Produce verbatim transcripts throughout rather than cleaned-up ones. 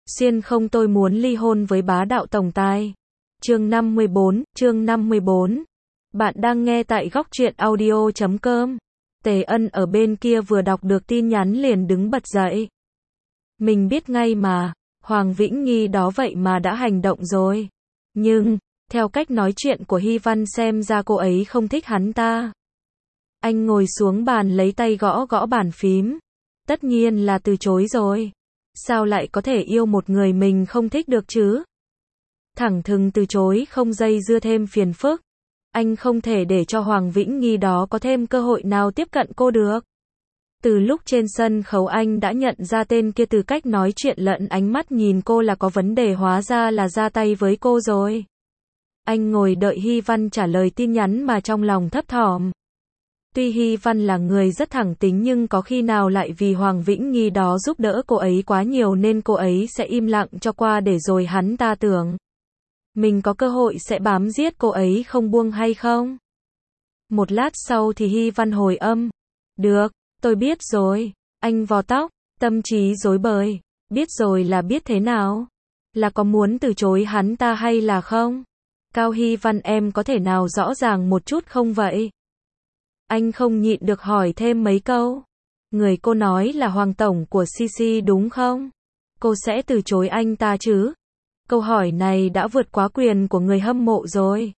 Xuyên không tôi muốn ly hôn với bá đạo tổng tài. Chương năm mươi bốn, chương năm mươi bốn. Bạn đang nghe tại góc truyện audio chấm com. Tề Ân ở bên kia vừa đọc được tin nhắn liền đứng bật dậy. Mình biết ngay mà, Hoàng Vĩnh Nghi đó vậy mà đã hành động rồi. Nhưng, theo cách nói chuyện của Hy Văn xem ra cô ấy không thích hắn ta. Anh ngồi xuống bàn lấy tay gõ gõ bàn phím. Tất nhiên là từ chối rồi. Sao lại có thể yêu một người mình không thích được chứ? Thẳng thừng từ chối không dây dưa thêm phiền phức. Anh không thể để cho Hoàng Vĩnh Nghi đó có thêm cơ hội nào tiếp cận cô được. Từ lúc trên sân khấu anh đã nhận ra tên kia từ cách nói chuyện lẫn ánh mắt nhìn cô là có vấn đề, hóa ra là ra tay với cô rồi. Anh ngồi đợi Hy Văn trả lời tin nhắn mà trong lòng thấp thỏm. Tuy Hy Văn là người rất thẳng tính nhưng có khi nào lại vì Hoàng Vĩnh Nghi đó giúp đỡ cô ấy quá nhiều nên cô ấy sẽ im lặng cho qua để rồi hắn ta tưởng mình có cơ hội sẽ bám giết cô ấy không buông hay không? Một lát sau thì Hy Văn hồi âm. Được, tôi biết rồi. Anh vò tóc, tâm trí rối bời. Biết rồi là biết thế nào? Là có muốn từ chối hắn ta hay là không? Cao Hy Văn, em có thể nào rõ ràng một chút không vậy? Anh không nhịn được hỏi thêm mấy câu. Người cô nói là Hoàng Tổng của xê xê đúng không? Cô sẽ từ chối anh ta chứ? Câu hỏi này đã vượt quá quyền của người hâm mộ rồi.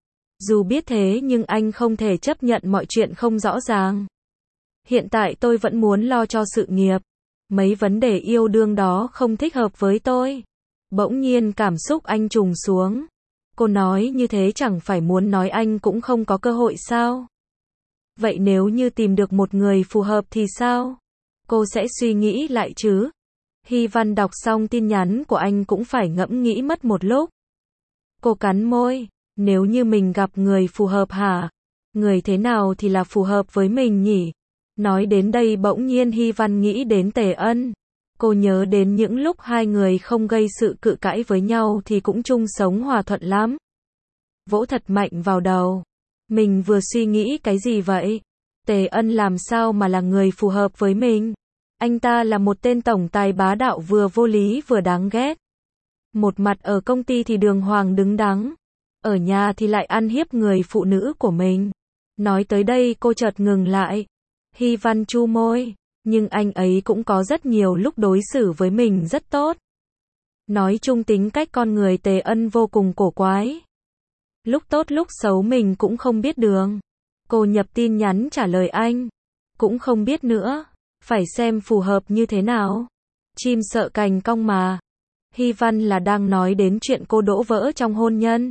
Dù biết thế nhưng anh không thể chấp nhận mọi chuyện không rõ ràng. Hiện tại tôi vẫn muốn lo cho sự nghiệp. Mấy vấn đề yêu đương đó không thích hợp với tôi. Bỗng nhiên cảm xúc anh trùng xuống. Cô nói như thế chẳng phải muốn nói anh cũng không có cơ hội sao? Vậy nếu như tìm được một người phù hợp thì sao? Cô sẽ suy nghĩ lại chứ? Hy Văn đọc xong tin nhắn của anh cũng phải ngẫm nghĩ mất một lúc. Cô cắn môi. Nếu như mình gặp người phù hợp hả? Người thế nào thì là phù hợp với mình nhỉ? Nói đến đây bỗng nhiên Hy Văn nghĩ đến Tề Ân. Cô nhớ đến những lúc hai người không gây sự cự cãi với nhau thì cũng chung sống hòa thuận lắm. Vỗ thật mạnh vào đầu. Mình vừa suy nghĩ cái gì vậy? Tề Ân làm sao mà là người phù hợp với mình? Anh ta là một tên tổng tài bá đạo vừa vô lý vừa đáng ghét. Một mặt ở công ty thì đường hoàng đứng đắn, ở nhà thì lại ăn hiếp người phụ nữ của mình. Nói tới đây cô chợt ngừng lại. Hy Văn chu môi, nhưng anh ấy cũng có rất nhiều lúc đối xử với mình rất tốt. Nói chung tính cách con người Tề Ân vô cùng cổ quái. Lúc tốt lúc xấu mình cũng không biết đường. Cô nhập tin nhắn trả lời anh. Cũng không biết nữa. Phải xem phù hợp như thế nào. Chim sợ cành cong mà. Hy Văn là đang nói đến chuyện cô đổ vỡ trong hôn nhân.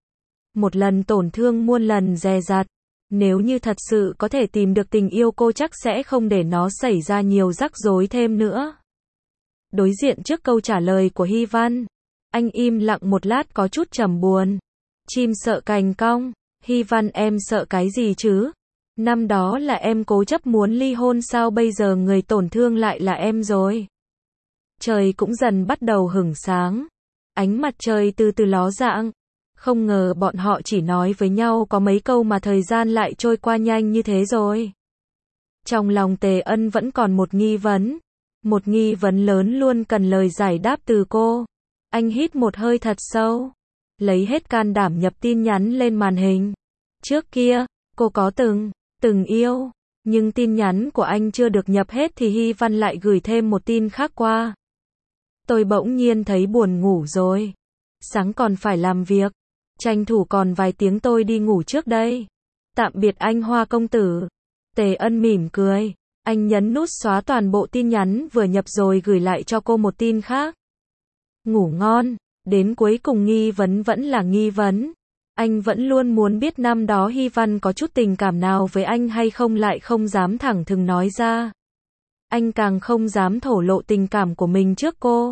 Một lần tổn thương muôn lần dè dặt. Nếu như thật sự có thể tìm được tình yêu cô chắc sẽ không để nó xảy ra nhiều rắc rối thêm nữa. Đối diện trước câu trả lời của Hy Văn, anh im lặng một lát có chút trầm buồn. Chim sợ cành cong. Hy Văn, em sợ cái gì chứ? Năm đó là em cố chấp muốn ly hôn sao bây giờ người tổn thương lại là em rồi. Trời cũng dần bắt đầu hửng sáng. Ánh mặt trời từ từ ló dạng. Không ngờ bọn họ chỉ nói với nhau có mấy câu mà thời gian lại trôi qua nhanh như thế rồi. Trong lòng Tề Ân vẫn còn một nghi vấn. Một nghi vấn lớn luôn cần lời giải đáp từ cô. Anh hít một hơi thật sâu. Lấy hết can đảm nhập tin nhắn lên màn hình. Trước kia, cô có từng, từng yêu. Nhưng tin nhắn của anh chưa được nhập hết thì Hy Văn lại gửi thêm một tin khác qua. Tôi bỗng nhiên thấy buồn ngủ rồi. Sáng còn phải làm việc. Tranh thủ còn vài tiếng tôi đi ngủ trước đây. Tạm biệt anh Hoa công tử. Tề Ân mỉm cười. Anh nhấn nút xóa toàn bộ tin nhắn vừa nhập rồi gửi lại cho cô một tin khác. Ngủ ngon. Đến cuối cùng nghi vấn vẫn là nghi vấn. Anh vẫn luôn muốn biết năm đó Hy Văn có chút tình cảm nào với anh hay không, lại không dám thẳng thừng nói ra. Anh càng không dám thổ lộ tình cảm của mình trước cô.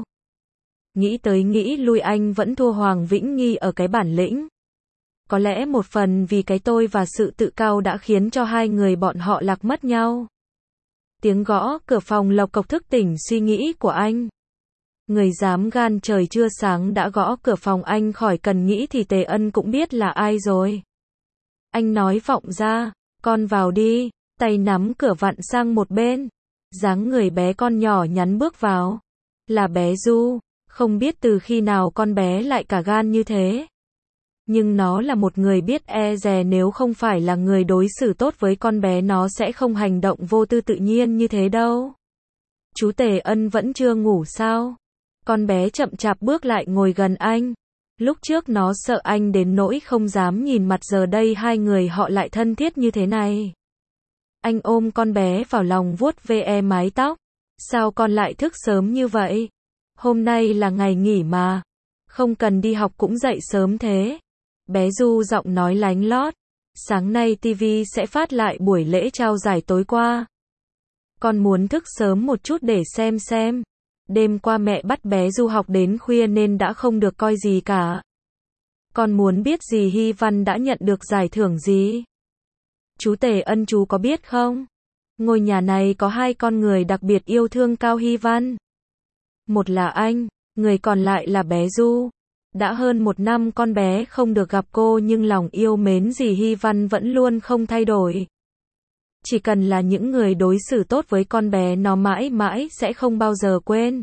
Nghĩ tới nghĩ lui anh vẫn thua Hoàng Vĩnh Nghi ở cái bản lĩnh. Có lẽ một phần vì cái tôi và sự tự cao đã khiến cho hai người bọn họ lạc mất nhau. Tiếng gõ cửa phòng lộc cộc thức tỉnh suy nghĩ của anh. Người dám gan trời chưa sáng đã gõ cửa phòng anh, khỏi cần nghĩ thì Tề Ân cũng biết là ai rồi. Anh nói vọng ra, con vào đi, tay nắm cửa vặn sang một bên. Dáng người bé con nhỏ nhắn bước vào. Là bé Du. Không biết từ khi nào con bé lại cả gan như thế. Nhưng nó là một người biết e dè, nếu không phải là người đối xử tốt với con bé nó sẽ không hành động vô tư tự nhiên như thế đâu. Chú Tề Ân vẫn chưa ngủ sao? Con bé chậm chạp bước lại ngồi gần anh. Lúc trước nó sợ anh đến nỗi không dám nhìn mặt, giờ đây hai người họ lại thân thiết như thế này. Anh ôm con bé vào lòng vuốt ve mái tóc. Sao con lại thức sớm như vậy? Hôm nay là ngày nghỉ mà. Không cần đi học cũng dậy sớm thế. Bé Du giọng nói lánh lót. Sáng nay ti vi sẽ phát lại buổi lễ trao giải tối qua. Con muốn thức sớm một chút để xem xem. Đêm qua mẹ bắt bé Du học đến khuya nên đã không được coi gì cả. Con muốn biết dì Hy Văn đã nhận được giải thưởng gì? Chú Tề Ân, chú có biết không? Ngôi nhà này có hai con người đặc biệt yêu thương Cao Hy Văn. Một là anh, người còn lại là bé Du. Đã hơn một năm con bé không được gặp cô nhưng lòng yêu mến dì Hy Văn vẫn luôn không thay đổi. Chỉ cần là những người đối xử tốt với con bé nó mãi mãi sẽ không bao giờ quên.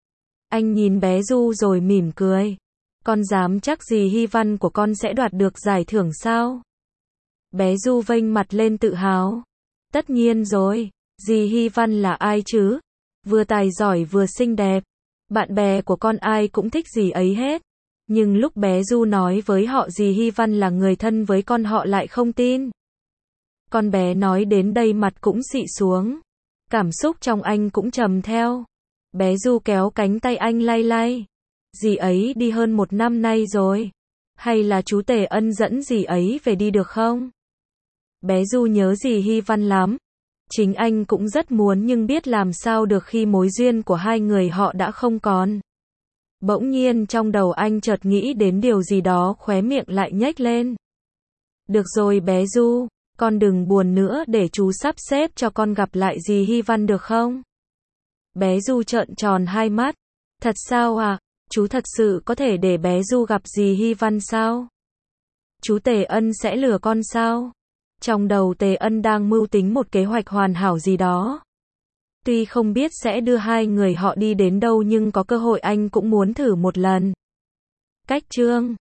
Anh nhìn bé Du rồi mỉm cười. Con dám chắc dì Hy Văn của con sẽ đoạt được giải thưởng sao? Bé Du vênh mặt lên tự hào. Tất nhiên rồi, dì Hy Văn là ai chứ? Vừa tài giỏi vừa xinh đẹp. Bạn bè của con ai cũng thích dì ấy hết. Nhưng lúc bé Du nói với họ dì Hy Văn là người thân với con họ lại không tin. Con bé nói đến đây mặt cũng xị xuống. Cảm xúc trong anh cũng trầm theo. Bé Du kéo cánh tay anh lay lay. Dì ấy đi hơn một năm nay rồi. Hay là chú Tề Ân dẫn dì ấy về đi được không? Bé Du nhớ dì Hy Văn lắm. Chính anh cũng rất muốn nhưng biết làm sao được khi mối duyên của hai người họ đã không còn. Bỗng nhiên trong đầu anh chợt nghĩ đến điều gì đó, khóe miệng lại nhếch lên. Được rồi bé Du, con đừng buồn nữa, để chú sắp xếp cho con gặp lại dì Hy Văn được không? Bé Du trợn tròn hai mắt. Thật sao à? Chú thật sự có thể để bé Du gặp dì Hy Văn sao? Chú Tề Ân sẽ lừa con sao? Trong đầu Tề Ân đang mưu tính một kế hoạch hoàn hảo gì đó. Tuy không biết sẽ đưa hai người họ đi đến đâu nhưng có cơ hội anh cũng muốn thử một lần. Cách chương